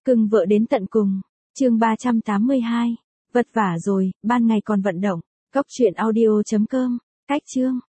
Cưng vợ đến tận cùng. Chương 382. Vất vả rồi, ban ngày còn vận động. Cóc truyện audio.com. Cách chương.